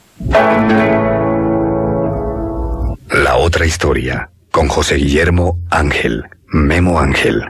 La otra historia, con José Guillermo Ángel, Memo Ángel.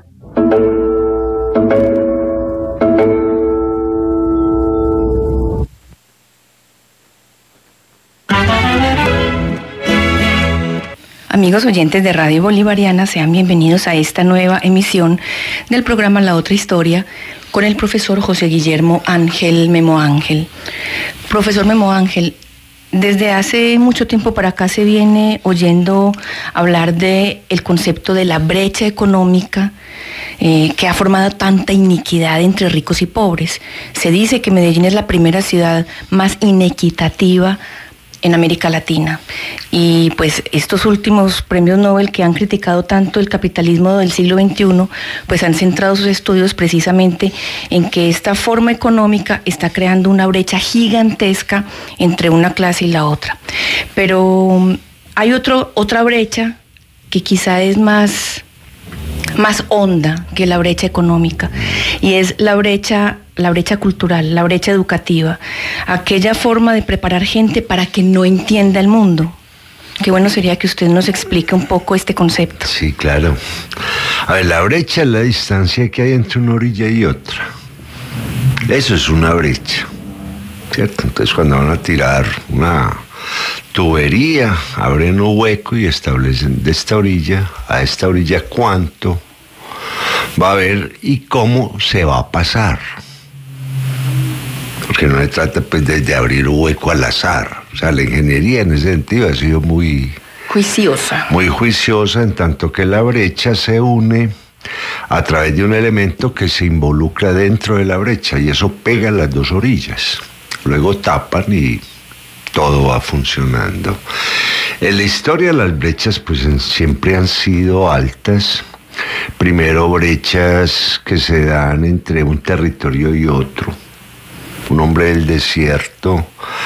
Amigos oyentes de Radio Bolivariana, sean bienvenidos a esta nueva emisión del programa La Otra Historia con el profesor José Guillermo Ángel Memo Ángel. Profesor Memo Ángel, desde hace mucho tiempo para acá se viene oyendo hablar del concepto de la brecha económica que ha formado tanta iniquidad entre ricos y pobres. Se dice que Medellín es la primera ciudad más inequitativa en América Latina. Y pues estos últimos premios Nobel que han criticado tanto el capitalismo del siglo XXI, pues han centrado sus estudios precisamente en que esta forma económica está creando una brecha gigantesca entre una clase y la otra. Pero hay otra brecha que quizá es más honda que la brecha económica, y es la brecha cultural, la brecha educativa, aquella forma de preparar gente para que no entienda el mundo. Qué bueno sería que usted nos explique un poco este concepto. Sí, claro. A ver, la brecha es la distancia que hay entre una orilla y otra. Eso es una brecha, ¿cierto? Entonces, cuando van a tirar una tubería, abren un hueco y establecen de esta orilla a esta orilla cuánto va a haber y cómo se va a pasar. Porque no se trata pues de abrir un hueco al azar. O sea, la ingeniería en ese sentido ha sido muy juiciosa. Muy juiciosa, en tanto que la brecha se une a través de un elemento que se involucra dentro de la brecha y eso pega las dos orillas. Luego tapan y todo va funcionando. En la historia las brechas pues siempre han sido altas. Primero brechas que se dan entre un territorio y otro. Un hombre del desierto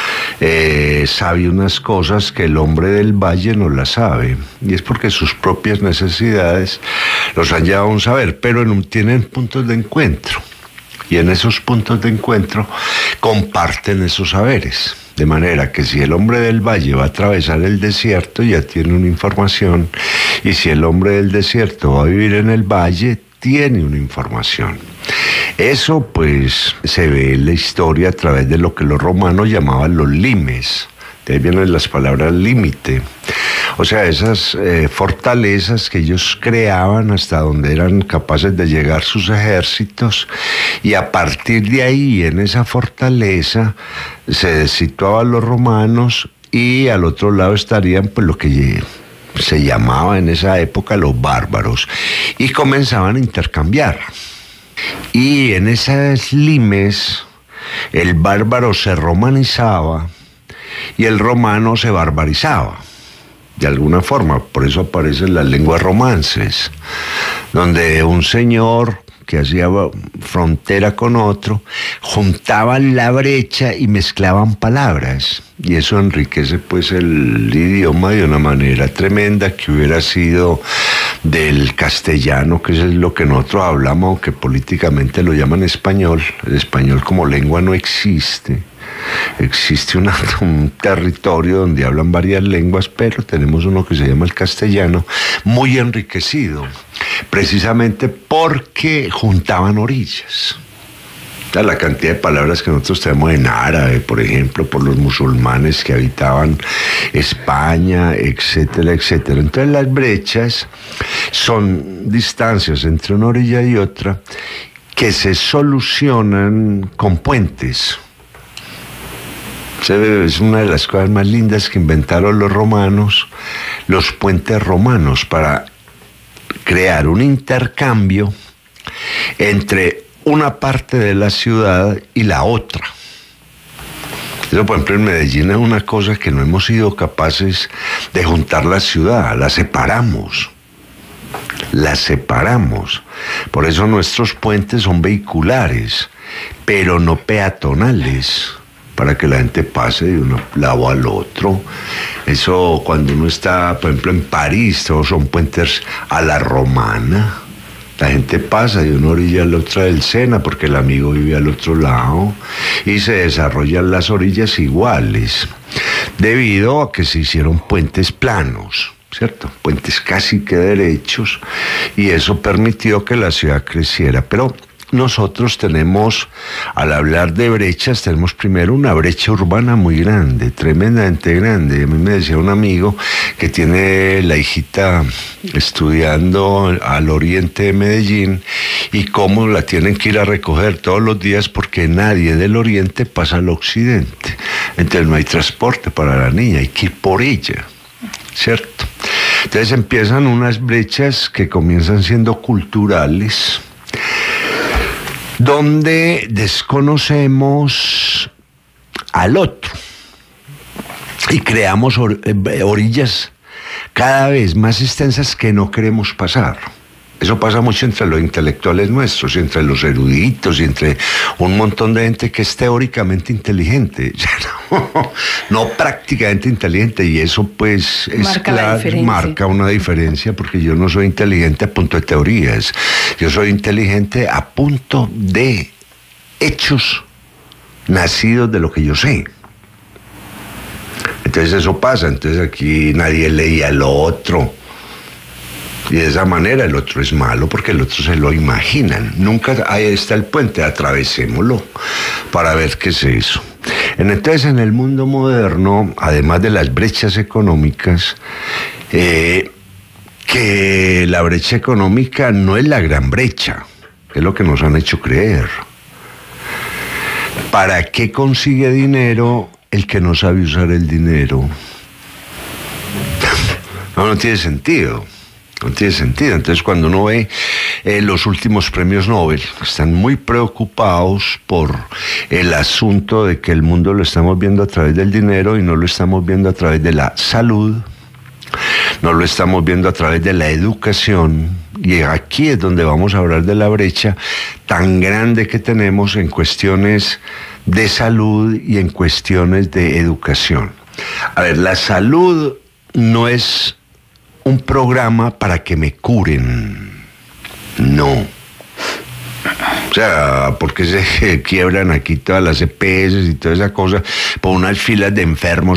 sabe unas cosas que el hombre del valle no las sabe. Y es porque sus propias necesidades los han llevado a un saber, pero tienen puntos de encuentro. Y en esos puntos de encuentro comparten esos saberes. De manera que si el hombre del valle va a atravesar el desierto, ya tiene una información. Y si el hombre del desierto va a vivir en el valle, tiene una información. Eso pues se ve en la historia a través de lo que los romanos llamaban los limes. De ahí vienen las palabras límite. O sea, esas fortalezas que ellos creaban hasta donde eran capaces de llegar sus ejércitos, y a partir de ahí, en esa fortaleza, se situaban los romanos y al otro lado estarían pues lo que se llamaba en esa época los bárbaros, y comenzaban a intercambiar. Y en esas limes, el bárbaro se romanizaba y el romano se barbarizaba, de alguna forma. Por eso aparecen las lenguas romances, donde un señor que hacía frontera con otro, juntaban la brecha y mezclaban palabras, y eso enriquece pues el idioma de una manera tremenda, que hubiera sido del castellano, que es lo que nosotros hablamos, aunque políticamente lo llaman español. El español como lengua no existe. Existe un territorio donde hablan varias lenguas, pero tenemos uno que se llama el castellano, muy enriquecido, precisamente porque juntaban orillas. La cantidad de palabras que nosotros tenemos en árabe, por ejemplo, por los musulmanes que habitaban España, etcétera, etcétera. Entonces las brechas son distancias entre una orilla y otra que se solucionan con puentes. Es una de las cosas más lindas que inventaron los romanos, los puentes romanos, para crear un intercambio entre una parte de la ciudad y la otra. Eso, por ejemplo, en Medellín es una cosa que no hemos sido capaces de juntar la ciudad, la separamos. Por eso nuestros puentes son vehiculares, pero no peatonales, para que la gente pase de un lado al otro. Eso cuando uno está, por ejemplo, en París, todos son puentes a la romana, La gente pasa de una orilla a la otra del Sena porque el amigo vive al otro lado y se desarrollan las orillas iguales, debido a que se hicieron puentes planos, ¿cierto? Puentes casi que derechos, y eso permitió que la ciudad creciera. Pero nosotros tenemos, al hablar de brechas, tenemos primero una brecha urbana muy grande, tremendamente grande. A mí me decía un amigo que tiene la hijita estudiando al oriente de Medellín y cómo la tienen que ir a recoger todos los días porque nadie del oriente pasa al occidente. Entonces no hay transporte para la niña, hay que ir por ella, ¿cierto? Entonces empiezan unas brechas que comienzan siendo culturales, donde desconocemos al otro y creamos orillas cada vez más extensas que no queremos pasar. Eso pasa mucho entre los intelectuales nuestros, y entre los eruditos, y entre un montón de gente que es teóricamente inteligente, no prácticamente inteligente, y eso pues es claro, marca una diferencia, porque yo no soy inteligente a punto de teorías, yo soy inteligente a punto de hechos nacidos de lo que yo sé. Entonces eso pasa, entonces aquí nadie leía al otro, y de esa manera el otro es malo porque el otro se lo imaginan. Nunca ahí está el puente, atravesémoslo para ver qué es eso. Entonces en el mundo moderno, además de las brechas económicas, que la brecha económica no es la gran brecha, es lo que nos han hecho creer. ¿Para qué consigue dinero el que no sabe usar el dinero? No tiene sentido. No tiene sentido. Entonces, cuando uno ve los últimos premios Nobel, están muy preocupados por el asunto de que el mundo lo estamos viendo a través del dinero y no lo estamos viendo a través de la salud, no lo estamos viendo a través de la educación. Y aquí es donde vamos a hablar de la brecha tan grande que tenemos en cuestiones de salud y en cuestiones de educación. A ver, la salud no es un programa para que me curen, no. O sea, porque se quiebran aquí todas las EPS y toda esa cosa por unas filas de enfermos,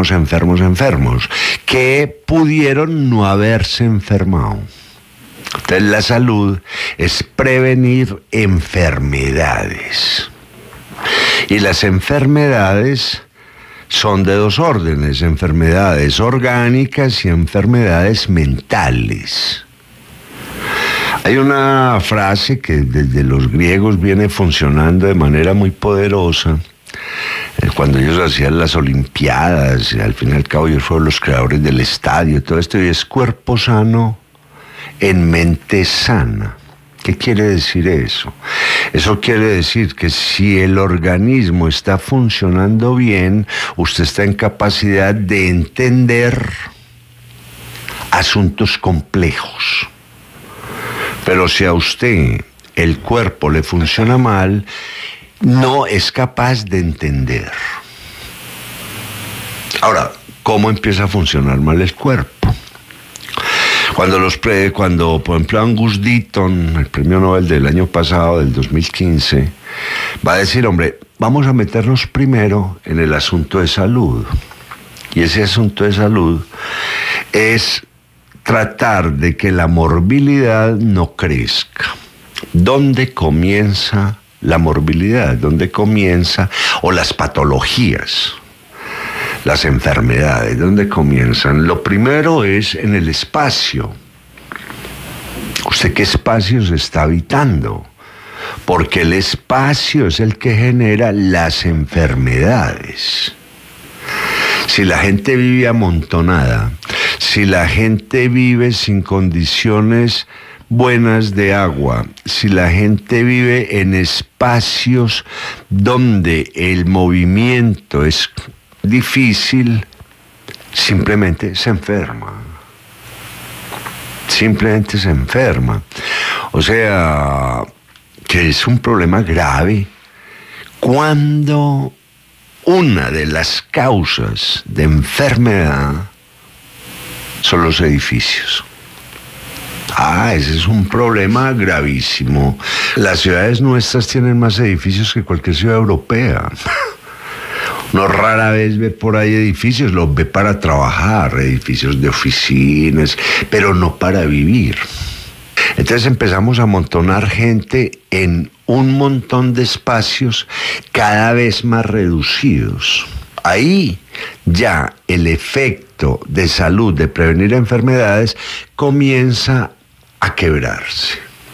que pudieron no haberse enfermado. Entonces la salud es prevenir enfermedades. Y las enfermedades son de dos órdenes: enfermedades orgánicas y enfermedades mentales. Hay una frase que desde los griegos viene funcionando de manera muy poderosa. Cuando ellos hacían las olimpiadas, y al fin y al cabo ellos fueron los creadores del estadio, todo esto, y es cuerpo sano en mente sana. ¿Qué quiere decir eso? Eso quiere decir que si el organismo está funcionando bien, usted está en capacidad de entender asuntos complejos. Pero si a usted el cuerpo le funciona mal, no es capaz de entender. Ahora, ¿cómo empieza a funcionar mal el cuerpo? Cuando, por ejemplo, Angus Deaton, el premio Nobel del año pasado, del 2015, va a decir, hombre, vamos a meternos primero en el asunto de salud. Y ese asunto de salud es tratar de que la morbilidad no crezca. ¿Dónde comienza la morbilidad? ¿Dónde comienza? O las patologías, las enfermedades, ¿dónde comienzan? Lo primero es en el espacio. ¿Usted qué espacio se está habitando? Porque el espacio es el que genera las enfermedades. Si la gente vive amontonada, si la gente vive sin condiciones buenas de agua, si la gente vive en espacios donde el movimiento es difícil, simplemente se enferma. Simplemente se enferma. O sea, que es un problema grave cuando una de las causas de enfermedad son los edificios. Ese es un problema gravísimo. Las ciudades nuestras tienen más edificios que cualquier ciudad europea. Uno rara vez ve por ahí edificios, los ve para trabajar, edificios de oficinas, pero no para vivir. Entonces empezamos a amontonar gente en un montón de espacios cada vez más reducidos. Ahí ya el efecto de salud, de prevenir enfermedades, comienza a quebrarse.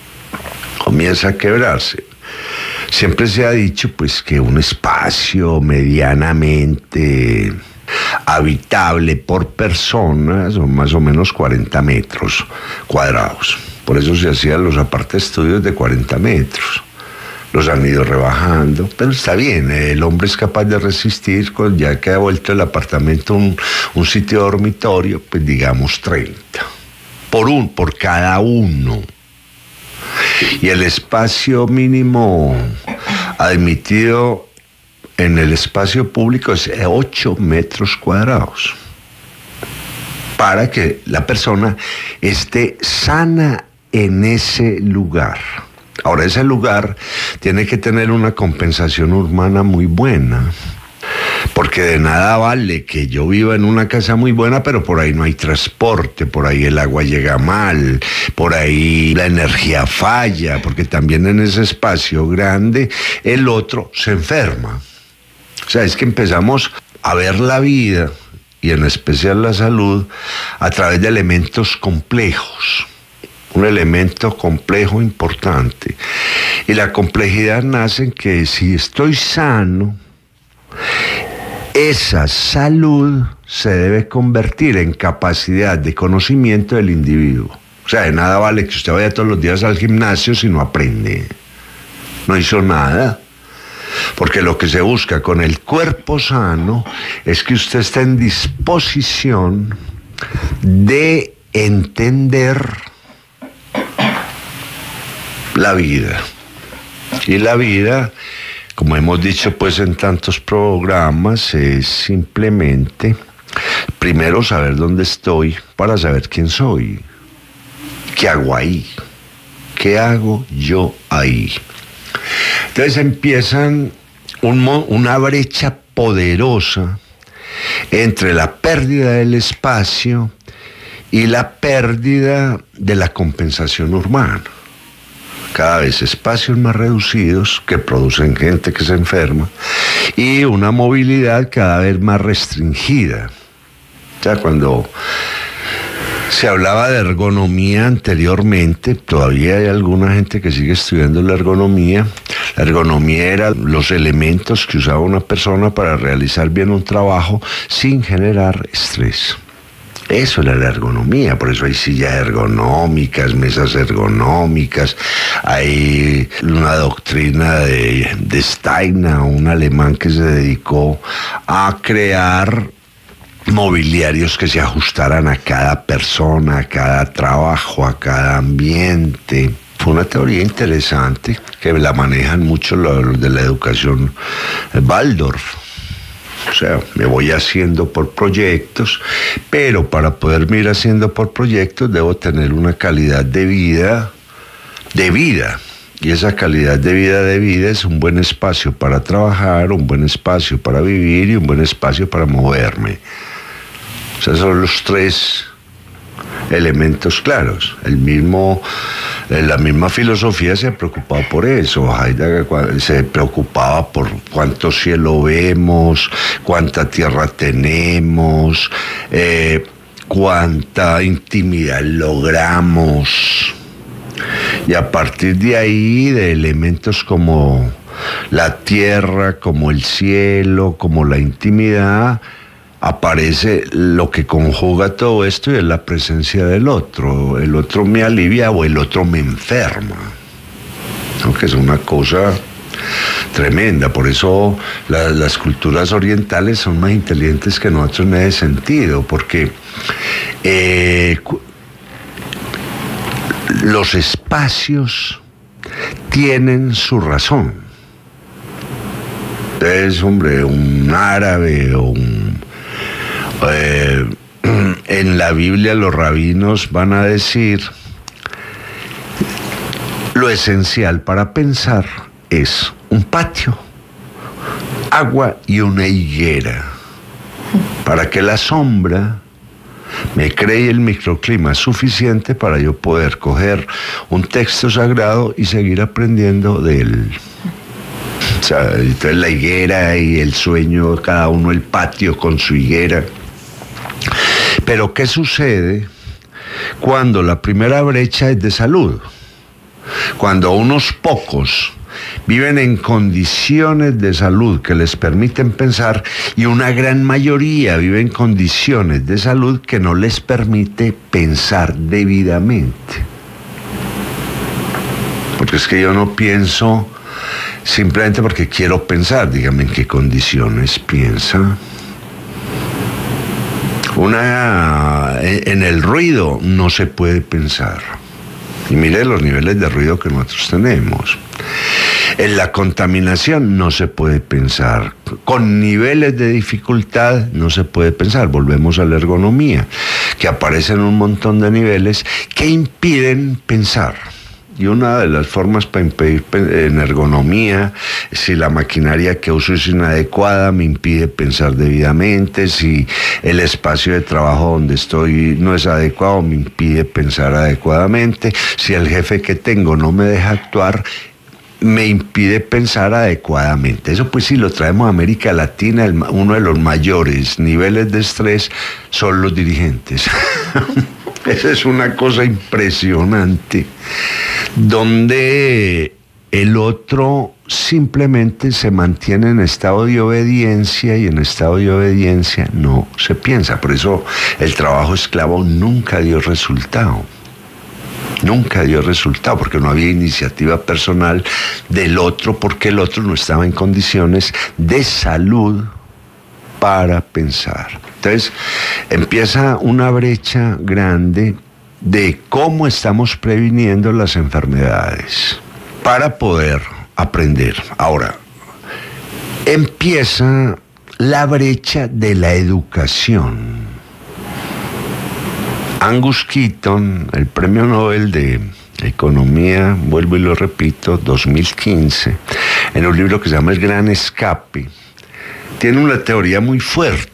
Siempre se ha dicho pues que un espacio medianamente habitable por persona son más o menos 40 metros cuadrados. Por eso se hacían los apartaestudios de 40 metros. Los han ido rebajando, pero está bien, el hombre es capaz de resistir, ya que ha vuelto el apartamento un sitio dormitorio, pues digamos 30. Por cada uno. Y el espacio mínimo admitido en el espacio público es 8 metros cuadrados. Para que la persona esté sana en ese lugar. Ahora, ese lugar tiene que tener una compensación urbana muy buena, porque de nada vale que yo viva en una casa muy buena, pero por ahí no hay transporte, por ahí el agua llega mal, por ahí la energía falla, porque también en ese espacio grande el otro se enferma. O sea, es que empezamos a ver la vida, y en especial la salud, a través de elementos complejos. Un elemento complejo importante. Y la complejidad nace en que si estoy sano, esa salud se debe convertir en capacidad de conocimiento del individuo. O sea, de nada vale que usted vaya todos los días al gimnasio si no aprende. No hizo nada. Porque lo que se busca con el cuerpo sano es que usted esté en disposición de entender la vida. Y la vida, como hemos dicho pues en tantos programas, es simplemente primero saber dónde estoy para saber quién soy. ¿Qué hago ahí? ¿Qué hago yo ahí? Entonces empiezan una brecha poderosa entre la pérdida del espacio y la pérdida de la compensación urbana. Cada vez espacios más reducidos que producen gente que se enferma y una movilidad cada vez más restringida. O sea, cuando se hablaba de ergonomía anteriormente, todavía hay alguna gente que sigue estudiando la ergonomía. La ergonomía eran los elementos que usaba una persona para realizar bien un trabajo sin generar estrés. Eso era la ergonomía, por eso hay sillas ergonómicas, mesas ergonómicas, hay una doctrina de Steiner, un alemán que se dedicó a crear mobiliarios que se ajustaran a cada persona, a cada trabajo, a cada ambiente. Fue una teoría interesante que la manejan mucho los de la educación Waldorf. O sea, me voy haciendo por proyectos, pero para poderme ir haciendo por proyectos debo tener una calidad de vida. Y esa calidad de vida es un buen espacio para trabajar, un buen espacio para vivir y un buen espacio para moverme. O sea, son los tres elementos claros. La misma filosofía se ha preocupado por eso. Heidegger se preocupaba por cuánto cielo vemos, cuánta tierra tenemos, cuánta intimidad logramos. Y a partir de ahí, de elementos como la tierra, como el cielo, como la intimidad, aparece lo que conjuga todo esto y es la presencia del otro. El otro me alivia o el otro me enferma, ¿no? Que es una cosa tremenda. Por eso las culturas orientales son más inteligentes que nosotros en ese sentido, porque los espacios tienen su razón. Entonces, hombre, un árabe o en la Biblia los rabinos van a decir lo esencial para pensar es un patio, agua y una higuera, para que la sombra me cree el microclima suficiente para yo poder coger un texto sagrado y seguir aprendiendo de él. O sea, entonces la higuera y el sueño, cada uno el patio con su higuera. Pero ¿qué sucede cuando la primera brecha es de salud? Cuando unos pocos viven en condiciones de salud que les permiten pensar y una gran mayoría vive en condiciones de salud que no les permite pensar debidamente. Porque es que yo no pienso simplemente porque quiero pensar. Dígame en qué condiciones piensa. En el ruido no se puede pensar. Y mire los niveles de ruido que nosotros tenemos. En la contaminación no se puede pensar. Con niveles de dificultad no se puede pensar. Volvemos a la ergonomía, que aparecen un montón de niveles que impiden pensar. Y una de las formas para impedir en ergonomía, si la maquinaria que uso es inadecuada, me impide pensar debidamente, si el espacio de trabajo donde estoy no es adecuado, me impide pensar adecuadamente, si el jefe que tengo no me deja actuar, me impide pensar adecuadamente. Eso pues si lo traemos a América Latina, uno de los mayores niveles de estrés son los dirigentes. Esa es una cosa impresionante, donde el otro simplemente se mantiene en estado de obediencia y en estado de obediencia no se piensa. Por eso el trabajo esclavo nunca dio resultado. Nunca dio resultado, porque no había iniciativa personal del otro, porque el otro no estaba en condiciones de salud para pensar. Entonces empieza una brecha grande de cómo estamos previniendo las enfermedades para poder aprender. Ahora, empieza la brecha de la educación. Angus Keaton, el premio Nobel de Economía, vuelvo y lo repito, 2015, en un libro que se llama El Gran Escape, tiene una teoría muy fuerte.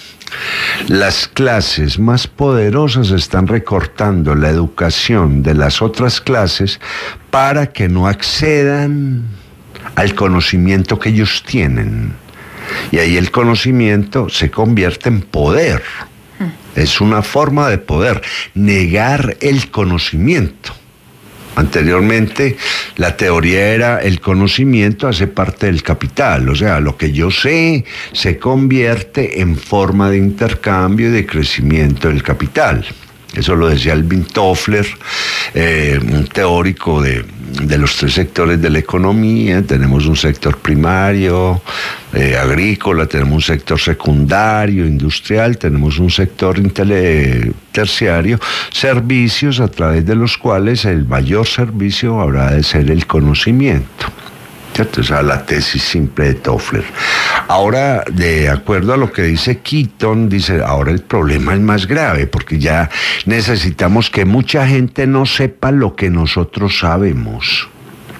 Las clases más poderosas están recortando la educación de las otras clases para que no accedan al conocimiento que ellos tienen. Y ahí el conocimiento se convierte en poder. Es una forma de poder, negar el conocimiento. Anteriormente la teoría era el conocimiento hace parte del capital, o sea, lo que yo sé se convierte en forma de intercambio y de crecimiento del capital. Eso lo decía Alvin Toffler, un teórico de los tres sectores de la economía. Tenemos un sector primario, agrícola, tenemos un sector secundario, industrial, tenemos un sector terciario, servicios a través de los cuales el mayor servicio habrá de ser el conocimiento. ¿Cierto? Esa es la tesis simple de Toffler. Ahora, de acuerdo a lo que dice Keaton, dice, ahora el problema es más grave, porque ya necesitamos que mucha gente no sepa lo que nosotros sabemos.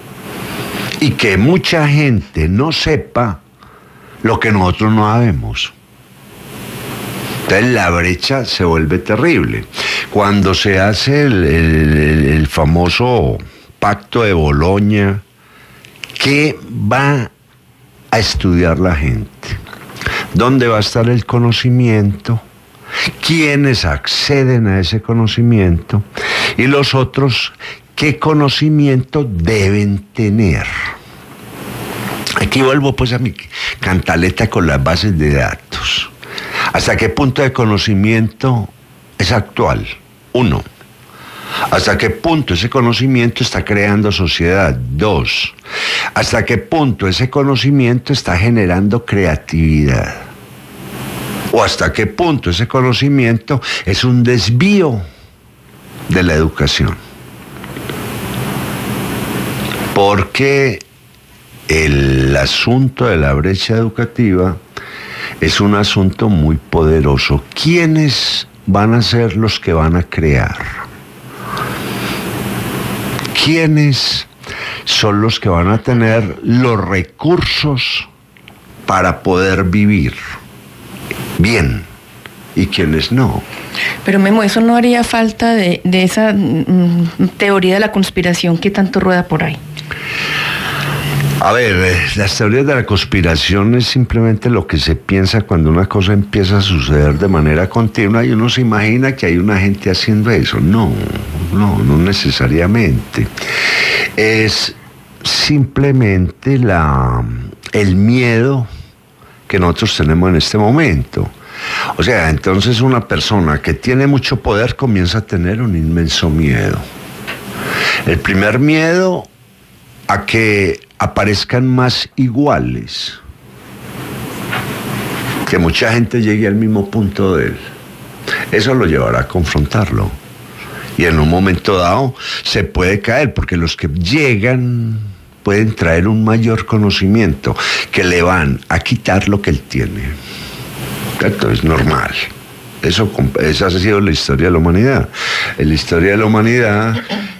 Y que mucha gente no sepa lo que nosotros no sabemos. Entonces la brecha se vuelve terrible. Cuando se hace el famoso Pacto de Boloña, ¿qué va a estudiar la gente? ¿Dónde va a estar el conocimiento? ¿Quiénes acceden a ese conocimiento? Y los otros, ¿qué conocimiento deben tener? Aquí vuelvo pues a mi cantaleta con las bases de datos. ¿Hasta qué punto de conocimiento es actual? 1. ¿Hasta qué punto ese conocimiento está creando sociedad? 2. ¿Hasta qué punto ese conocimiento está generando creatividad? ¿O hasta qué punto ese conocimiento es un desvío de la educación? Porque el asunto de la brecha educativa es un asunto muy poderoso. ¿Quiénes van a ser los que van a crear? quiénes son los que van a tener los recursos para poder vivir bien y quiénes no. Pero Memo, ¿eso no haría falta de esa teoría de la conspiración que tanto rueda por ahí? A ver, las teorías de la conspiración es simplemente lo que se piensa cuando una cosa empieza a suceder de manera continua y uno se imagina que hay una gente haciendo eso. No necesariamente. Es simplemente el miedo que nosotros tenemos en este momento. O sea, entonces una persona que tiene mucho poder comienza a tener un inmenso miedo. El primer miedo a que aparezcan más iguales, que mucha gente llegue al mismo punto de él. Eso lo llevará a confrontarlo. Y en un momento dado se puede caer, porque los que llegan pueden traer un mayor conocimiento que le van a quitar lo que él tiene. Esto es normal. Esa ha sido la historia de la humanidad. En la historia de la humanidad,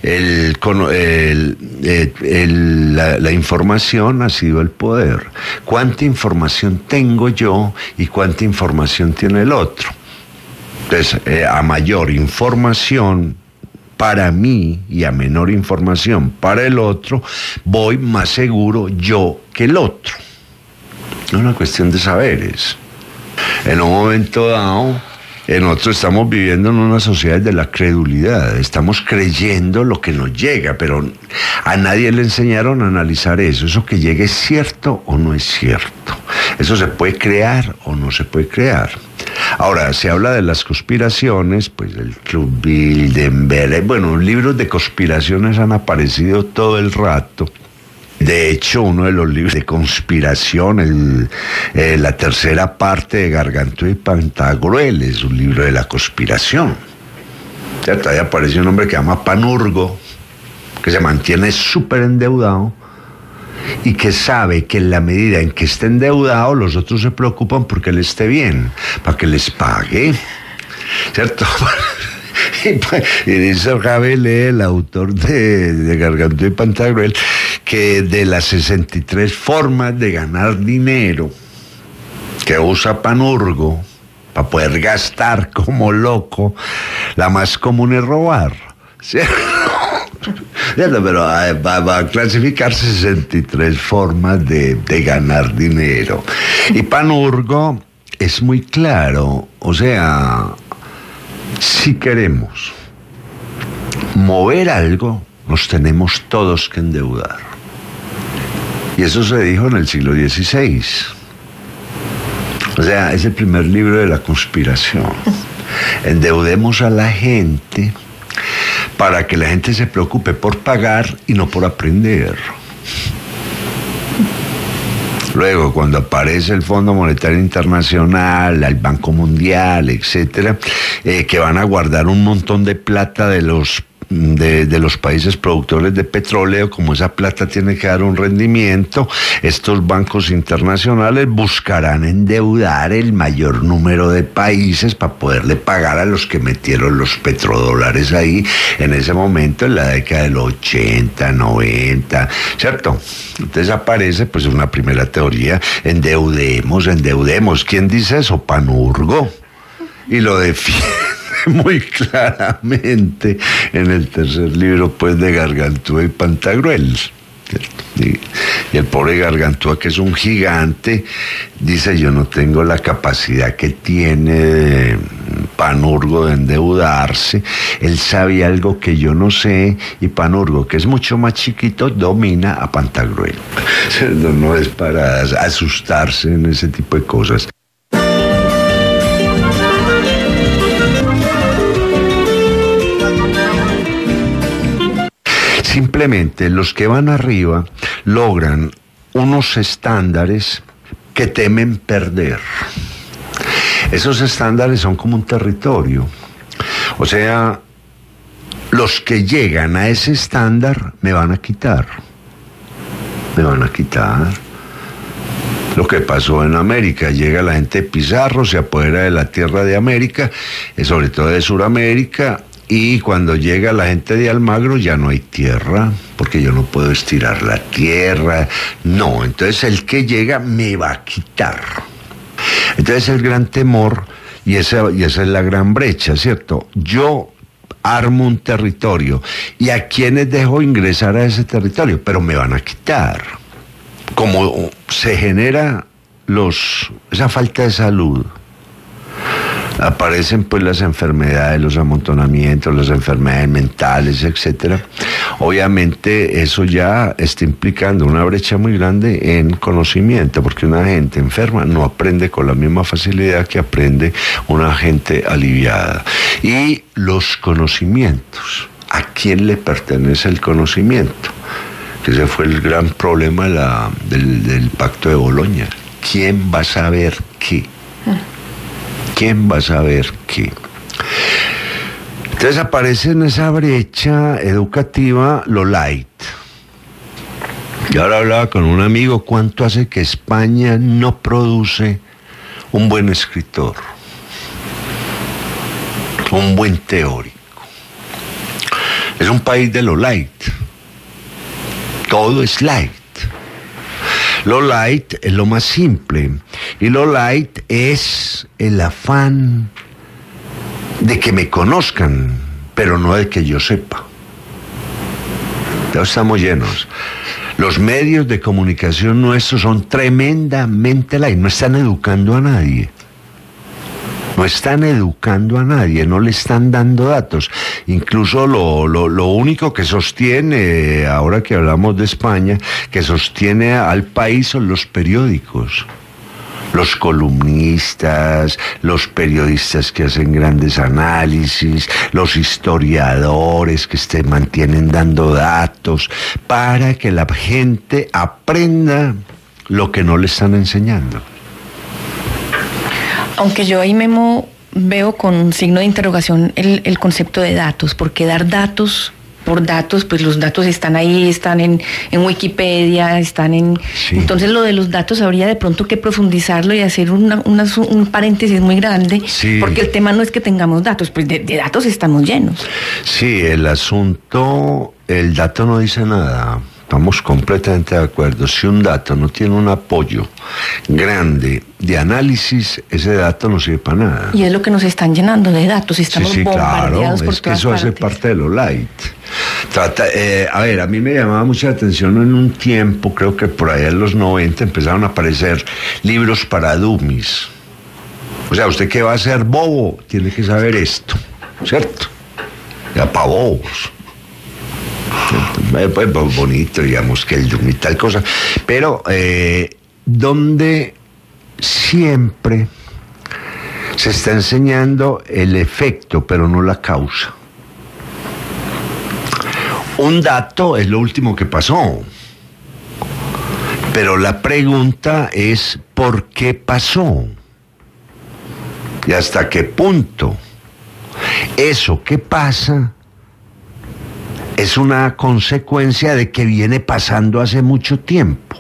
la información ha sido el poder. ¿Cuánta información tengo yo y cuánta información tiene el otro? Entonces, a mayor información para mí y a menor información para el otro, voy más seguro yo que el otro. Es una cuestión de saberes. En un momento dado, nosotros estamos viviendo en una sociedad de la credulidad. Estamos creyendo lo que nos llega, pero a nadie le enseñaron a analizar eso. ¿Eso que llega es cierto o no es cierto? ¿Eso se puede crear o no se puede crear? Ahora, se habla de las conspiraciones, pues el Club Bilderberg, libros de conspiraciones han aparecido todo el rato. De hecho, uno de los libros de conspiración, la tercera parte de Gargantúa y Pantagruel, es un libro de la conspiración. ¿Cierto? Ahí aparece un hombre que se llama Panurgo, que se mantiene súper endeudado y que sabe que en la medida en que esté endeudado, los otros se preocupan porque él esté bien, para que les pague. ¿Cierto? Y dice Ravel, el autor de Gargantúa y Pantagruel, que de las 63 formas de ganar dinero que usa Panurgo para poder gastar como loco, la más común es robar. ¿Cierto? Pero va a clasificar 63 formas de ganar dinero. Y Panurgo es muy claro, o sea, si queremos mover algo, nos tenemos todos que endeudar. Y eso se dijo en el siglo XVI. O sea, es el primer libro de la conspiración. Endeudemos a la gente para que la gente se preocupe por pagar y no por aprender. Luego, cuando aparece el Fondo Monetario Internacional, el Banco Mundial, etcétera, que van a guardar un montón de plata de los países productores de petróleo, como esa plata tiene que dar un rendimiento, estos bancos internacionales buscarán endeudar el mayor número de países para poderle pagar a los que metieron los petrodólares ahí en ese momento, en la década del 80, 90, ¿cierto? Entonces aparece pues una primera teoría, endeudemos. ¿Quién dice eso? Panurgo. Y lo defiende muy claramente en el tercer libro pues de Gargantúa y Pantagruel. Y el pobre Gargantúa, que es un gigante, dice: yo no tengo la capacidad que tiene Panurgo de endeudarse. Él sabe algo que yo no sé, y Panurgo, que es mucho más chiquito, domina a Pantagruel. No es para asustarse en ese tipo de cosas. Simplemente los que van arriba logran unos estándares que temen perder. Esos estándares son como un territorio. O sea, los que llegan a ese estándar me van a quitar. Lo que pasó en América, llega la gente de Pizarro, se apodera de la tierra de América, sobre todo de Sudamérica, y cuando llega la gente de Almagro ya no hay tierra, porque yo no puedo estirar la tierra. No, entonces el que llega me va a quitar. Entonces el gran temor, y esa es la gran brecha, ¿cierto? Yo armo un territorio, ¿y a quiénes dejo ingresar a ese territorio? Pero me van a quitar. Como se genera esa falta de salud, aparecen pues las enfermedades, los amontonamientos, las enfermedades mentales, etcétera. Obviamente eso ya está implicando una brecha muy grande en conocimiento, porque una gente enferma no aprende con la misma facilidad que aprende una gente aliviada. Y los conocimientos, ¿a quién le pertenece el conocimiento? Que ese fue el gran problema del Pacto de Bolonia. ¿Quién va a saber qué? ¿Quién va a saber qué? Entonces aparece en esa brecha educativa lo light. Y ahora hablaba con un amigo, ¿cuánto hace que España no produce un buen escritor? Un buen teórico. Es un país de lo light. Todo es light. Lo light es lo más simple, y lo light es el afán de que me conozcan, pero no de que yo sepa. Ya estamos llenos. Los medios de comunicación nuestros son tremendamente light, no están educando a nadie. No están educando a nadie, no le están dando datos. Incluso lo único que sostiene, ahora que hablamos de España, que sostiene al país son los periódicos. Los columnistas, los periodistas que hacen grandes análisis, los historiadores que mantienen dando datos, para que la gente aprenda lo que no le están enseñando. Aunque yo ahí, Memo, veo con un signo de interrogación el concepto de datos, porque dar datos por datos, pues los datos están ahí, están en Wikipedia, están en... Sí. Entonces lo de los datos habría de pronto que profundizarlo y hacer un paréntesis muy grande, sí. Porque el tema no es que tengamos datos, pues de datos estamos llenos. Sí, el dato no dice nada. Estamos completamente de acuerdo. Si un dato no tiene un apoyo grande de análisis, ese dato no sirve para nada. Y es lo que nos están llenando de datos, estamos bombardeados por todas partes. Es que eso hace parte de lo light. A mí me llamaba mucha atención en un tiempo, creo que por allá en los 90 empezaron a aparecer libros para dummies. O sea, usted que va a ser bobo, tiene que saber esto, ¿cierto? Ya para bobos. Pues bonito, digamos, que el dummy tal cosa, pero donde siempre se está enseñando el efecto, pero no la causa. Un dato es lo último que pasó, pero la pregunta es ¿por qué pasó? ¿Y hasta qué punto? Eso que pasa es una consecuencia de que viene pasando hace mucho tiempo.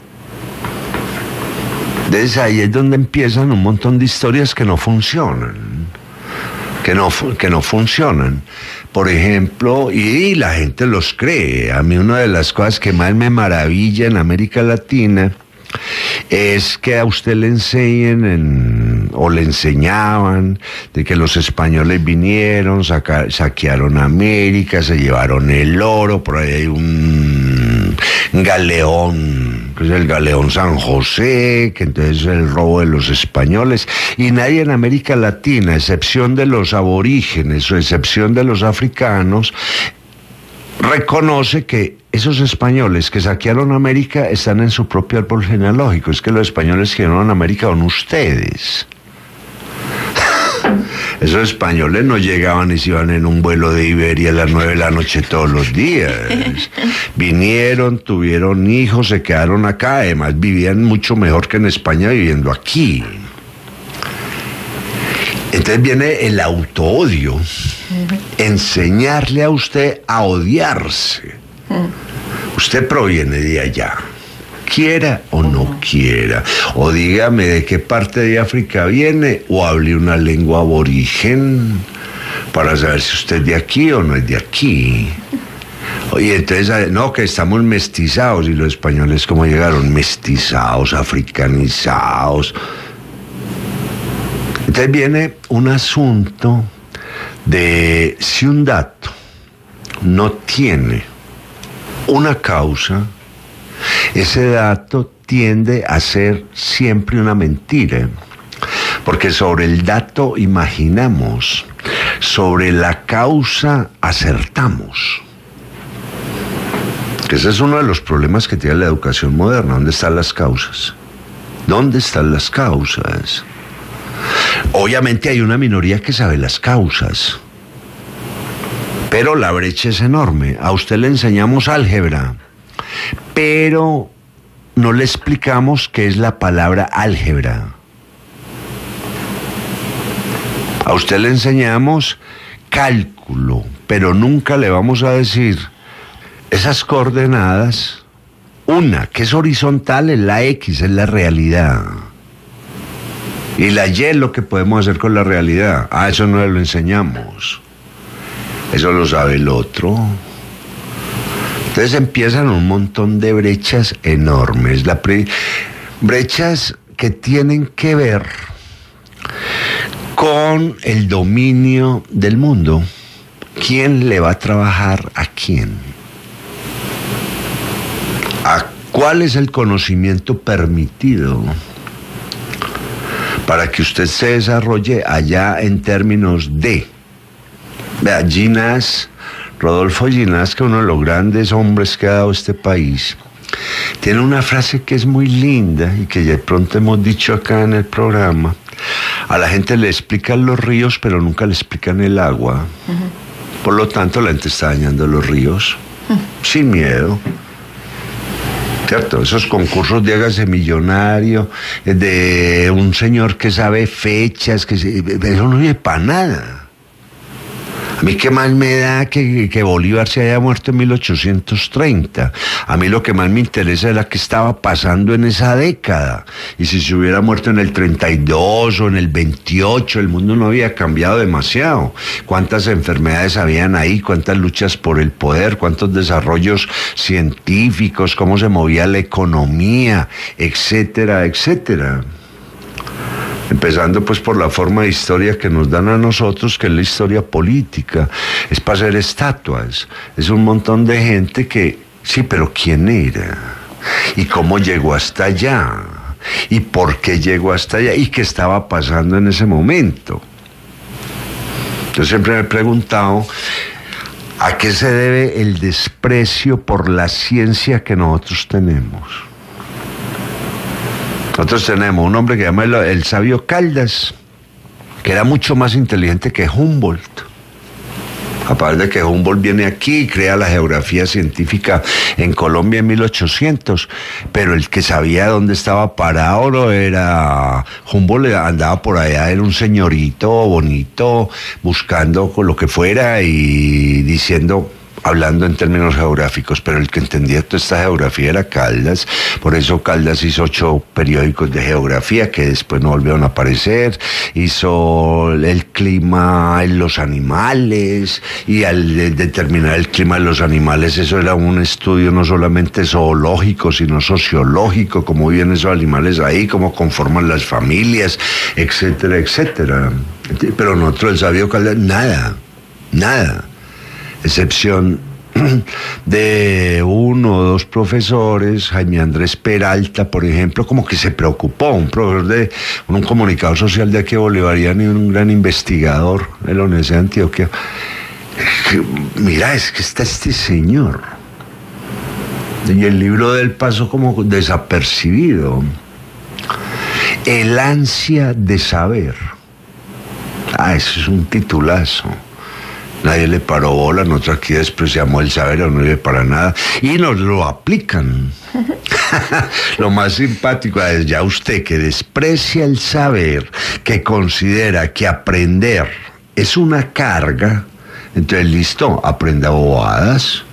Entonces ahí es donde empiezan un montón de historias que no funcionan. Que no funcionan. Por ejemplo, y la gente los cree. A mí una de las cosas que más me maravilla en América Latina es que a usted le enseñen o le enseñaban de que los españoles vinieron, saquearon América, se llevaron el oro, por ahí hay un galeón, que es el galeón San José, que entonces es el robo de los españoles, y nadie en América Latina, a excepción de los aborígenes o excepción de los africanos, reconoce que esos españoles que saquearon América están en su propio árbol genealógico. Es que los españoles que llegaron a América son ustedes. Esos españoles no llegaban y se iban en un vuelo de Iberia a las 9 de la noche todos los días. Vinieron, tuvieron hijos, se quedaron acá, además vivían mucho mejor que en España viviendo aquí. Entonces viene el autoodio, enseñarle a usted a odiarse. Usted proviene de allá, quiera o no quiera, o dígame de qué parte de África viene, o hable una lengua aborigen, para saber si usted es de aquí o no es de aquí. Oye, entonces, no, que estamos mestizados, y los españoles, ¿cómo llegaron? Mestizados, africanizados. Entonces viene un asunto de si un dato no tiene una causa, ese dato tiende a ser siempre una mentira, porque sobre el dato imaginamos, sobre la causa acertamos. Ese es uno de los problemas que tiene la educación moderna. ¿Dónde están las causas? ¿Dónde están las causas? Obviamente hay una minoría que sabe las causas, pero la brecha es enorme. A usted le enseñamos álgebra, pero no le explicamos qué es la palabra álgebra. A usted le enseñamos cálculo, pero nunca le vamos a decir esas coordenadas. Una que es horizontal es la X, es la realidad. Y la Y es lo que podemos hacer con la realidad. Eso no lo enseñamos. Eso lo sabe el otro. Entonces empiezan un montón de brechas enormes. Brechas que tienen que ver con el dominio del mundo. ¿Quién le va a trabajar a quién? ¿Cuál es el conocimiento permitido para que usted se desarrolle allá en términos de? Vea, Ginás, Rodolfo Ginás, que es uno de los grandes hombres que ha dado este país, tiene una frase que es muy linda y que de pronto hemos dicho acá en el programa. A la gente le explican los ríos, pero nunca le explican el agua. Por lo tanto, la gente está dañando los ríos sin miedo. ¿Cierto? Esos concursos de hágase millonario, de un señor que sabe fechas, eso no sirve para nada. A mí qué más me da que Bolívar se haya muerto en 1830. A mí lo que más me interesa es la que estaba pasando en esa década. Y si se hubiera muerto en el 32 o en el 28, el mundo no había cambiado demasiado. ¿Cuántas enfermedades habían ahí? ¿Cuántas luchas por el poder? ¿Cuántos desarrollos científicos? ¿Cómo se movía la economía? Etcétera, etcétera. Empezando pues por la forma de historia que nos dan a nosotros, que es la historia política. Es para hacer estatuas. Es un montón de gente que, sí, pero ¿quién era? ¿Y cómo llegó hasta allá? ¿Y por qué llegó hasta allá? ¿Y qué estaba pasando en ese momento? Yo siempre me he preguntado, ¿a qué se debe el desprecio por la ciencia que nosotros tenemos? Nosotros tenemos un hombre que se llama el sabio Caldas, que era mucho más inteligente que Humboldt. Aparte de que Humboldt viene aquí y crea la geografía científica en Colombia en 1800, pero el que sabía dónde estaba parado no era Humboldt. Andaba por allá, era un señorito bonito, buscando con lo que fuera y diciendo, hablando en términos geográficos, pero el que entendía toda esta geografía era Caldas. Por eso Caldas hizo 8 periódicos de geografía que después no volvieron a aparecer. Hizo el clima en los animales, y al determinar el clima de los animales, eso era un estudio no solamente zoológico, sino sociológico, cómo viven esos animales ahí, cómo conforman las familias, etcétera, etcétera. Pero nosotros, el sabio Caldas, nada. Excepción de 1 o 2 profesores, Jaime Andrés Peralta, por ejemplo, como que se preocupó, un profesor de un comunicador social de aquí bolivariano y un gran investigador de la Universidad de Antioquia. Mira, es que está este señor. Y el libro del pasó como desapercibido. El ansia de saber. Eso es un titulazo. Nadie le paró bola, nosotros aquí despreciamos el saber, no sirve para nada, y nos lo aplican. Lo más simpático es ya usted que desprecia el saber, que considera que aprender es una carga, entonces listo, aprenda bobadas,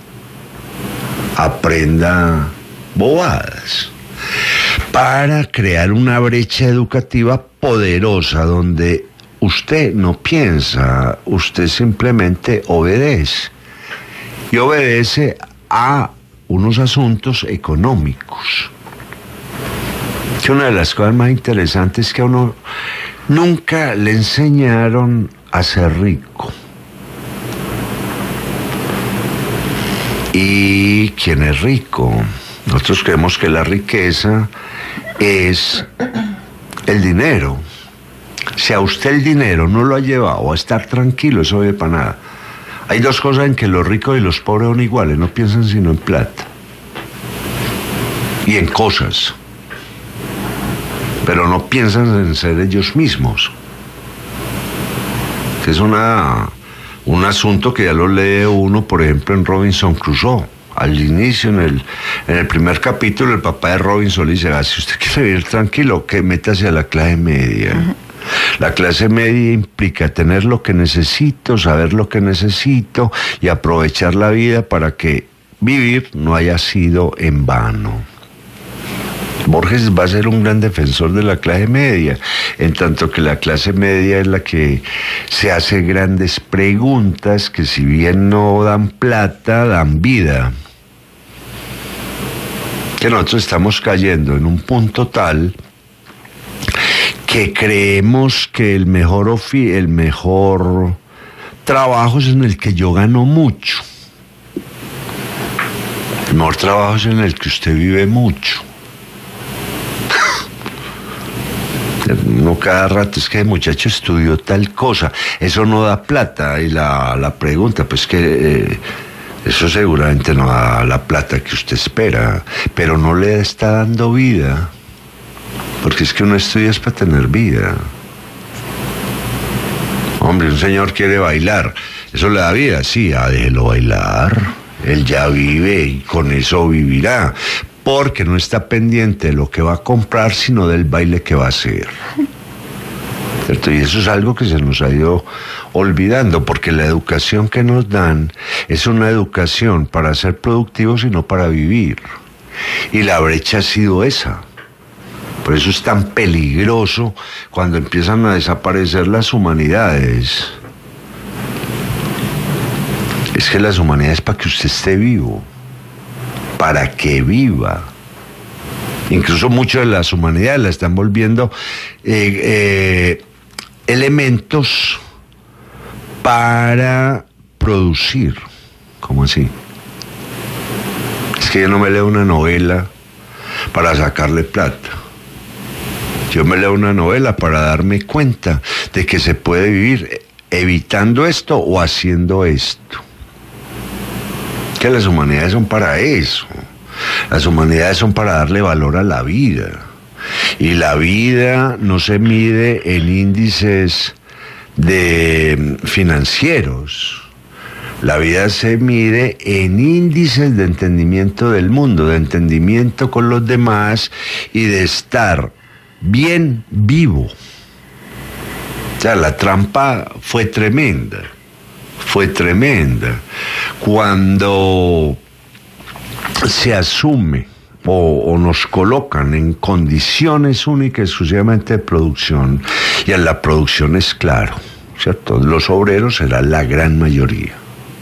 para crear una brecha educativa poderosa donde usted no piensa, usted simplemente obedece. Y obedece a unos asuntos económicos. Que una de las cosas más interesantes es que a uno nunca le enseñaron a ser rico. ¿Y quién es rico? Nosotros creemos que la riqueza es el dinero. Si a usted el dinero no lo ha llevado a estar tranquilo, eso no sirve para nada. Hay dos cosas en que los ricos y los pobres son iguales, no piensan sino en plata y en cosas, pero no piensan en ser ellos mismos. Es un asunto que ya lo lee uno, por ejemplo, en Robinson Crusoe. Al inicio, en el primer capítulo, el papá de Robinson le dice: si usted quiere vivir tranquilo, que métase a la clase media. Uh-huh. La clase media implica tener lo que necesito, saber lo que necesito y aprovechar la vida para que vivir no haya sido en vano. Borges va a ser un gran defensor de la clase media, en tanto que la clase media es la que se hace grandes preguntas que, si bien no dan plata, dan vida. Que nosotros estamos cayendo en un punto tal que creemos que el mejor trabajo es en el que yo gano mucho. El mejor trabajo es en el que usted vive mucho. No, cada rato es que el muchacho estudió tal cosa, eso no da plata. Y la pregunta, pues que eso seguramente no da la plata que usted espera, pero no le está dando vida, porque es que uno estudia es para tener vida. Hombre, un señor quiere bailar, ¿eso le da vida? Sí, déjelo bailar, él ya vive y con eso vivirá, porque no está pendiente de lo que va a comprar, sino del baile que va a hacer. ¿Cierto? Y eso es algo que se nos ha ido olvidando, porque la educación que nos dan es una educación para ser productivos y no para vivir. Y la brecha ha sido esa. Por eso es tan peligroso cuando empiezan a desaparecer las humanidades. Es que las humanidades para que usted esté vivo, para que viva. Incluso muchas de las humanidades la están volviendo elementos para producir. ¿Cómo así? Es que yo no me leo una novela para sacarle plata. Yo me leo una novela para darme cuenta de que se puede vivir evitando esto o haciendo esto. Que las humanidades son para eso. Las humanidades son para darle valor a la vida. Y la vida no se mide en índices financieros. La vida se mide en índices de entendimiento del mundo, de entendimiento con los demás y de estar bien vivo. O sea, la trampa fue tremenda. Cuando se asume o nos colocan en condiciones únicas exclusivamente de producción, y en la producción es claro, ¿cierto? Los obreros serán la gran mayoría.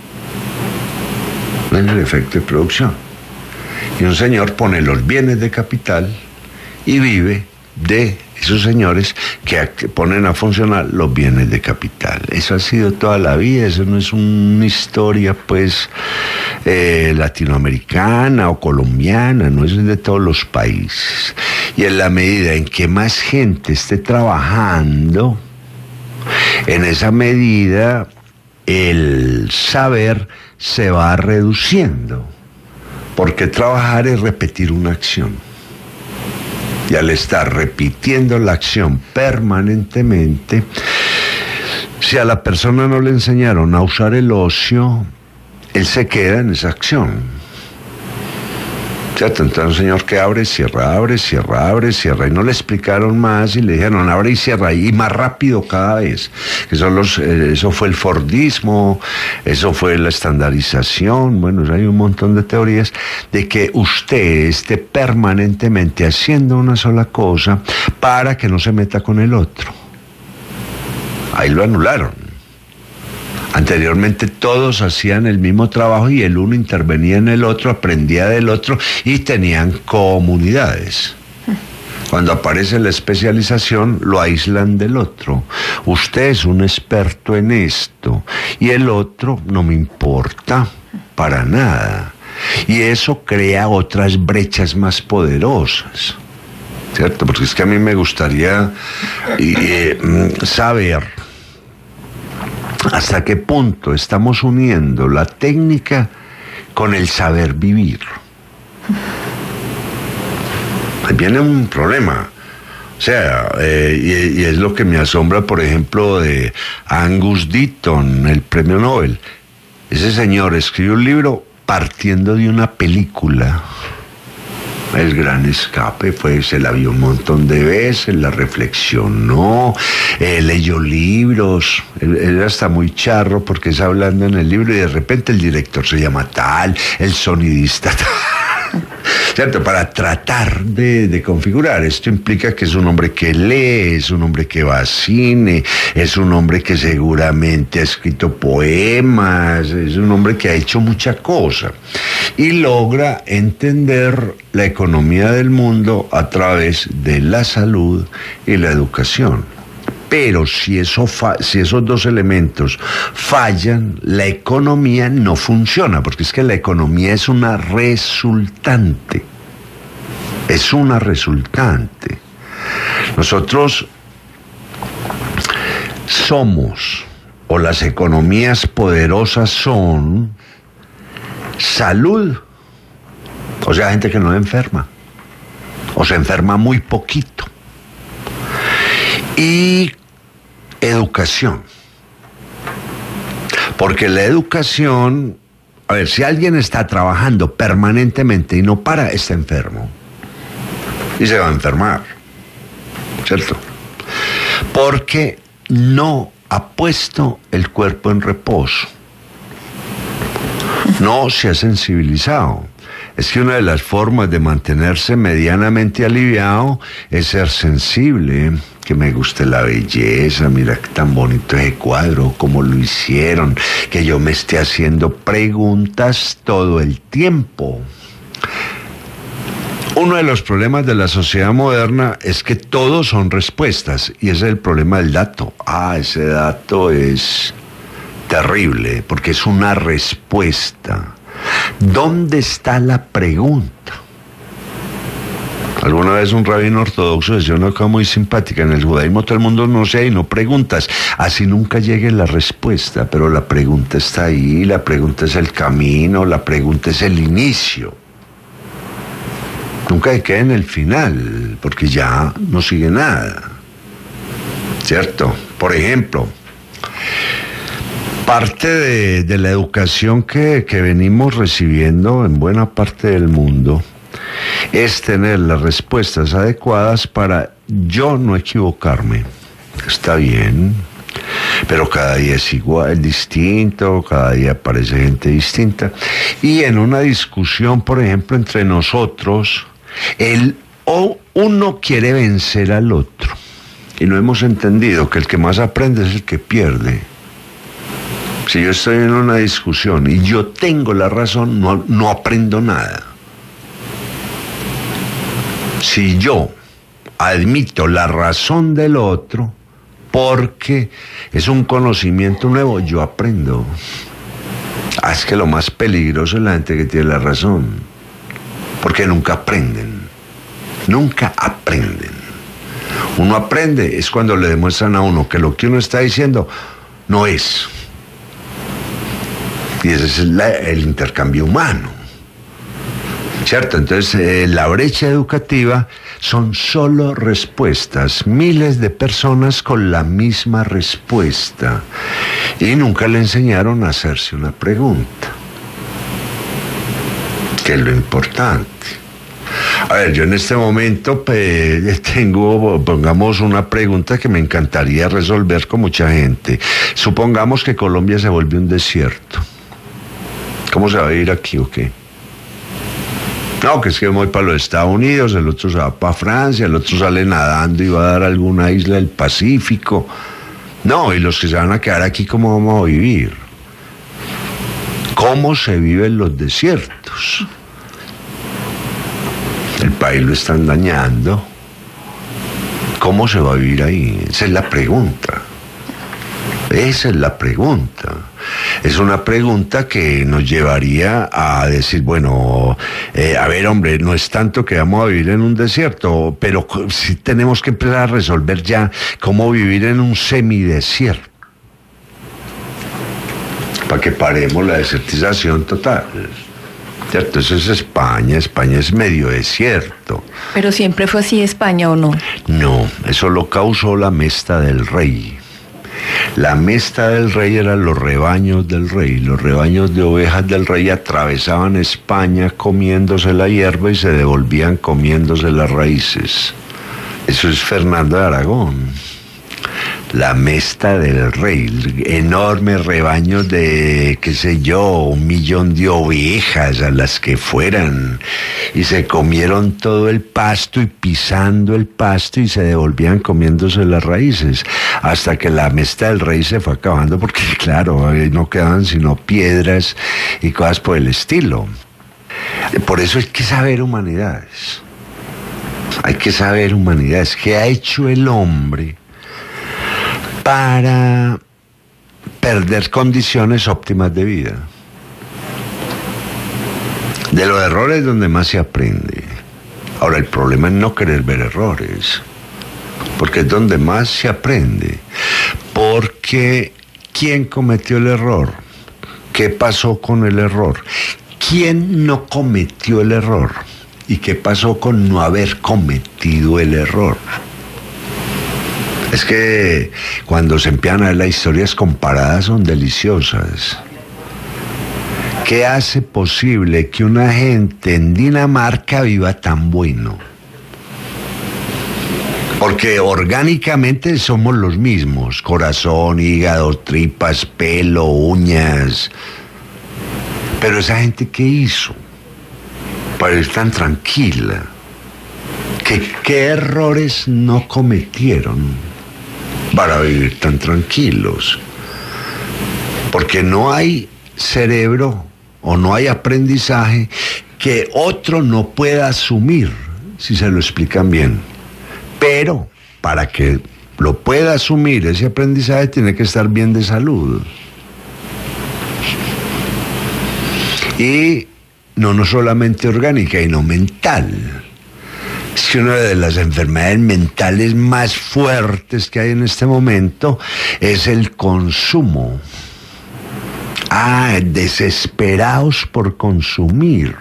Es el efecto de producción. Y un señor pone los bienes de capital y vive de esos señores que ponen a funcionar los bienes de capital. Eso ha sido toda la vida, eso no es una historia pues latinoamericana o colombiana, no, es de todos los países. Y en la medida en que más gente esté trabajando, en esa medida el saber se va reduciendo, porque trabajar es repetir una acción. Y al estar repitiendo la acción permanentemente, si a la persona no le enseñaron a usar el ocio, él se queda en esa acción. ¿Cierto? Entonces un señor que abre, cierra, y no le explicaron más y le dijeron abre y cierra, y más rápido cada vez. Eso fue el Fordismo, eso fue la estandarización. Bueno, hay un montón de teorías de que usted esté permanentemente haciendo una sola cosa para que no se meta con el otro. Ahí lo anularon. Anteriormente todos hacían el mismo trabajo y el uno intervenía en el otro, aprendía del otro y tenían comunidades. Cuando aparece la especialización, lo aíslan del otro. Usted es un experto en esto y el otro no me importa para nada. Y eso crea otras brechas más poderosas, ¿cierto? Porque es que a mí me gustaría saber hasta qué punto estamos uniendo la técnica con el saber vivir. Ahí viene un problema. O sea, y es lo que me asombra, por ejemplo, de Angus Deaton, el premio Nobel. Ese señor escribió un libro partiendo de una película. El Gran Escape, se la vio un montón de veces, la reflexionó, leyó libros, él era hasta muy charro porque es hablando en el libro y de repente el director se llama tal, el sonidista tal. ¿Cierto? Para tratar de configurar. Esto implica que es un hombre que lee, es un hombre que va a cine, es un hombre que seguramente ha escrito poemas, es un hombre que ha hecho mucha cosa y logra entender la economía del mundo a través de la salud y la educación. Pero si esos dos elementos fallan, la economía no funciona, porque es que la economía es una resultante. Es una resultante. Nosotros somos, o las economías poderosas son, salud, o sea, gente que no enferma, o se enferma muy poquito, y educación. Porque la educación, a ver, si alguien está trabajando permanentemente y no para, está enfermo. Y se va a enfermar, ¿cierto? Porque no ha puesto el cuerpo en reposo. No se ha sensibilizado. Es que una de las formas de mantenerse medianamente aliviado es ser sensible, que me guste la belleza, mira qué tan bonito ese cuadro, cómo lo hicieron, que yo me esté haciendo preguntas todo el tiempo. Uno de los problemas de la sociedad moderna es que todos son respuestas, y ese es el problema del dato. Ese dato es terrible, porque es una respuesta. ¿Dónde está la pregunta? Alguna vez un rabino ortodoxo decía una cosa muy simpática: en el judaísmo todo el mundo no sé y no preguntas, así nunca llegue la respuesta, pero la pregunta está ahí, la pregunta es el camino, la pregunta es el inicio. Nunca se quede en el final, porque ya no sigue nada, ¿cierto? Por ejemplo, parte de la educación que venimos recibiendo en buena parte del mundo es tener las respuestas adecuadas para yo no equivocarme. Está bien, pero cada día es igual, distinto, cada día aparece gente distinta. Y en una discusión, por ejemplo, entre nosotros, uno quiere vencer al otro. Y no hemos entendido que el que más aprende es el que pierde. Si yo estoy en una discusión y yo tengo la razón, no aprendo nada. Si yo admito la razón del otro, porque es un conocimiento nuevo, yo aprendo. Es que lo más peligroso es la gente que tiene la razón, porque nunca aprenden. Nunca aprenden. Uno aprende es cuando le demuestran a uno que lo que uno está diciendo no es. Y ese es el intercambio humano, ¿cierto? Entonces, la brecha educativa son solo respuestas, miles de personas con la misma respuesta, y nunca le enseñaron a hacerse una pregunta, que es lo importante. A ver, yo en este momento tengo, pongamos, una pregunta que me encantaría resolver con mucha gente. Supongamos que Colombia se vuelve un desierto. ¿Cómo se va a ir aquí o qué? No, que es que voy para los Estados Unidos, el otro se va para Francia, el otro sale nadando y va a dar a alguna isla del Pacífico. No, y los que se van a quedar aquí, ¿cómo vamos a vivir? ¿Cómo se vive en los desiertos? El país lo están dañando. ¿Cómo se va a vivir ahí? Esa es la pregunta. Esa es la pregunta. Es una pregunta que nos llevaría a decir, bueno, a ver, hombre, no es tanto que vamos a vivir en un desierto, pero sí tenemos que empezar a resolver ya cómo vivir en un semidesierto, para que paremos la desertización total. ¿Cierto? Eso es España es medio desierto. ¿Pero siempre fue así España o no? No, eso lo causó la Mesta del Rey. La Mesta del Rey eran los rebaños del rey. Los rebaños de ovejas del rey atravesaban España comiéndose la hierba y se devolvían comiéndose las raíces. Eso es Fernando de Aragón. La Mesta del Rey, enormes rebaños de, qué sé yo, 1 millón de ovejas, a las que fueran, y se comieron todo el pasto y pisando el pasto y se devolvían comiéndose las raíces, hasta que la Mesta del Rey se fue acabando, porque claro, no quedaban sino piedras y cosas por el estilo. Por eso hay que saber humanidades. Hay que saber humanidades. ¿Qué ha hecho el hombre para perder condiciones óptimas de vida? De los errores es donde más se aprende. Ahora, el problema es no querer ver errores, porque es donde más se aprende. Porque ¿quién cometió el error? ¿Qué pasó con el error? ¿Quién no cometió el error? ¿Y qué pasó con no haber cometido el error? Es que cuando se empiezan a ver las historias comparadas son deliciosas. ¿Qué hace posible que una gente en Dinamarca viva tan bueno? Porque orgánicamente somos los mismos: corazón, hígado, tripas, pelo, uñas. Pero esa gente, ¿qué hizo para ir tan tranquila? ¿Qué errores no cometieron para vivir tan tranquilos? Porque no hay cerebro o no hay aprendizaje que otro no pueda asumir si se lo explican bien. Pero para que lo pueda asumir ese aprendizaje tiene que estar bien de salud. Y no solamente orgánica, sino mental. Es que una de las enfermedades mentales más fuertes que hay en este momento es el consumo. Desesperados por consumir.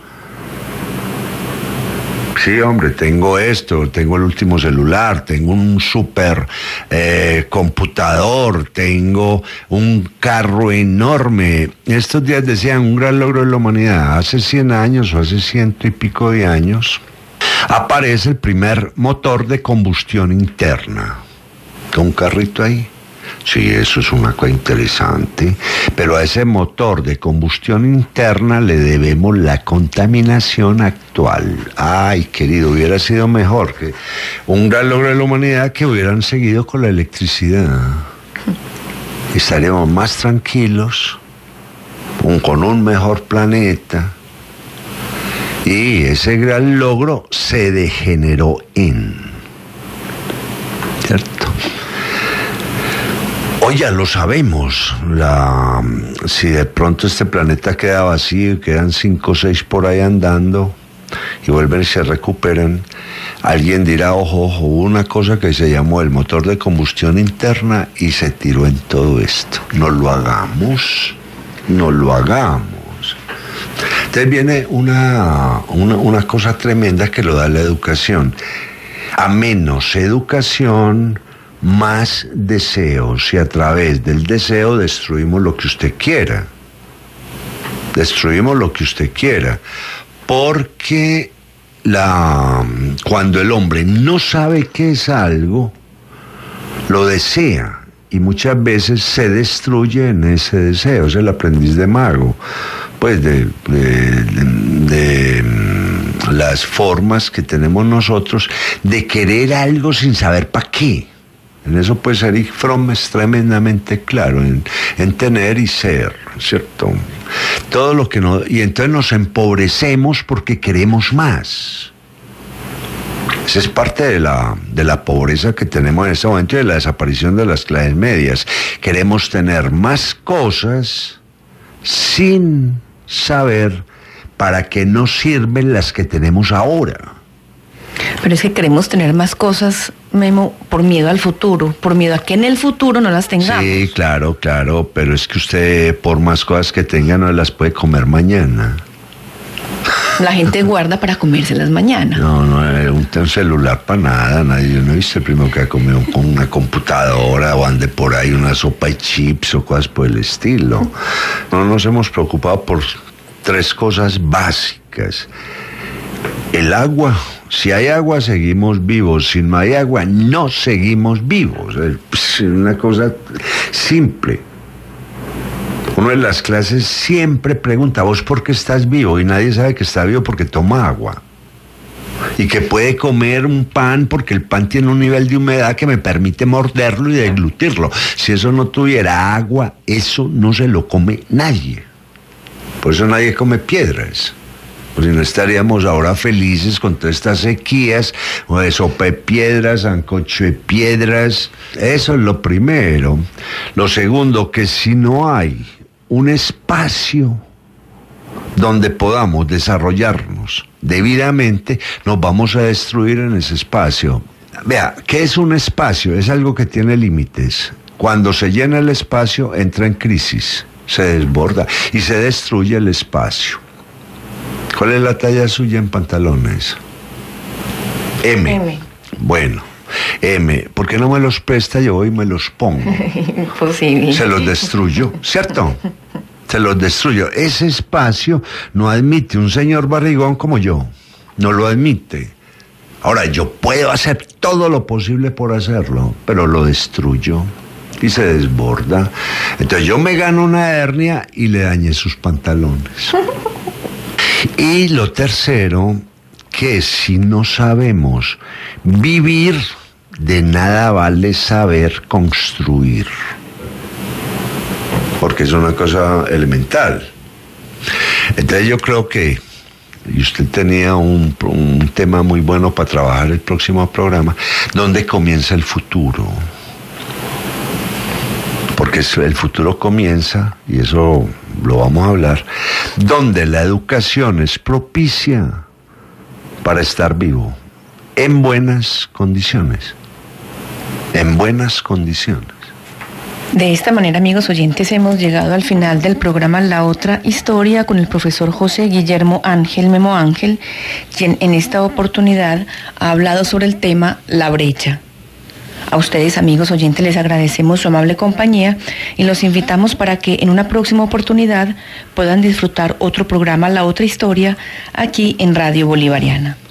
Sí, hombre, tengo esto, tengo el último celular, tengo un super computador, tengo un carro enorme. Estos días decían, un gran logro de la humanidad. Hace 100 años o hace 100 y pico de años aparece el primer motor de combustión interna. Con un carrito ahí. Sí, eso es una cosa interesante, pero a ese motor de combustión interna le debemos la contaminación actual. Ay, querido, hubiera sido mejor, que un gran logro de la humanidad, que hubieran seguido con la electricidad. Estaríamos más tranquilos, con un mejor planeta, y ese gran logro se degeneró en... ¿Cierto? Hoy ya lo sabemos, si de pronto este planeta queda vacío y quedan 5 o 6 por ahí andando y vuelven y se recuperan, alguien dirá, ojo, hubo una cosa que se llamó el motor de combustión interna y se tiró en todo esto. No lo hagamos. Entonces viene una cosa tremenda que lo da la educación. A menos educación, más deseos, y a través del deseo destruimos lo que usted quiera. Porque cuando el hombre no sabe qué es algo, lo desea, y muchas veces se destruye en ese deseo. Es el aprendiz de mago, pues de las formas que tenemos nosotros de querer algo sin saber para qué. En eso pues Erich Fromm es tremendamente claro, en tener y ser, ¿cierto? Todo lo que no... Y entonces nos empobrecemos porque queremos más. Esa es parte de la pobreza que tenemos en este momento y de la desaparición de las clases medias. Queremos tener más cosas sin saber para qué nos sirven las que tenemos ahora. Pero es que queremos tener más cosas, Memo, por miedo al futuro, por miedo a que en el futuro no las tengamos. Sí, claro, pero es que usted por más cosas que tenga no las puede comer mañana. La gente guarda para comérselas mañana. No, un celular para nada, yo no he visto el primero que ha comido con una computadora o ande por ahí una sopa y chips o cosas por el estilo. No nos hemos preocupado por 3 cosas básicas. El agua. Si hay agua, seguimos vivos. Si no hay agua, no seguimos vivos. Es una cosa simple. Uno en las clases siempre pregunta, ¿vos por qué estás vivo? Y nadie sabe que está vivo porque toma agua. Y que puede comer un pan porque el pan tiene un nivel de humedad que me permite morderlo y deglutirlo. Si eso no tuviera agua, eso no se lo come nadie. Por eso nadie come piedras. Pues si no estaríamos ahora felices con todas estas sequías, o de sopa de piedras, sancocho de piedras. Eso es lo primero. Lo segundo, que si no hay un espacio donde podamos desarrollarnos debidamente, nos vamos a destruir en ese espacio. Vea, ¿qué es un espacio? Es algo que tiene límites. Cuando se llena el espacio, entra en crisis, se desborda y se destruye el espacio. ¿Cuál es la talla suya en pantalones? M. Bueno, M. ¿Por qué no me los presta? Yo voy y me los pongo. Imposible. Se los destruyo, ¿cierto? Se los destruyo. Ese espacio no admite un señor barrigón como yo. No lo admite. Ahora, yo puedo hacer todo lo posible por hacerlo, pero lo destruyo y se desborda. Entonces yo me gano una hernia y le dañé sus pantalones. Y lo tercero, que si no sabemos vivir, de nada vale saber construir. Porque es una cosa elemental. Entonces yo creo que, y usted tenía un tema muy bueno para trabajar el próximo programa, ¿dónde comienza el futuro? Porque el futuro comienza, y eso lo vamos a hablar, donde la educación es propicia para estar vivo, en buenas condiciones. En buenas condiciones. De esta manera, amigos oyentes, hemos llegado al final del programa La Otra Historia con el profesor José Guillermo Ángel Memo Ángel, quien en esta oportunidad ha hablado sobre el tema La Brecha. A ustedes, amigos oyentes, les agradecemos su amable compañía y los invitamos para que en una próxima oportunidad puedan disfrutar otro programa La Otra Historia aquí en Radio Bolivariana.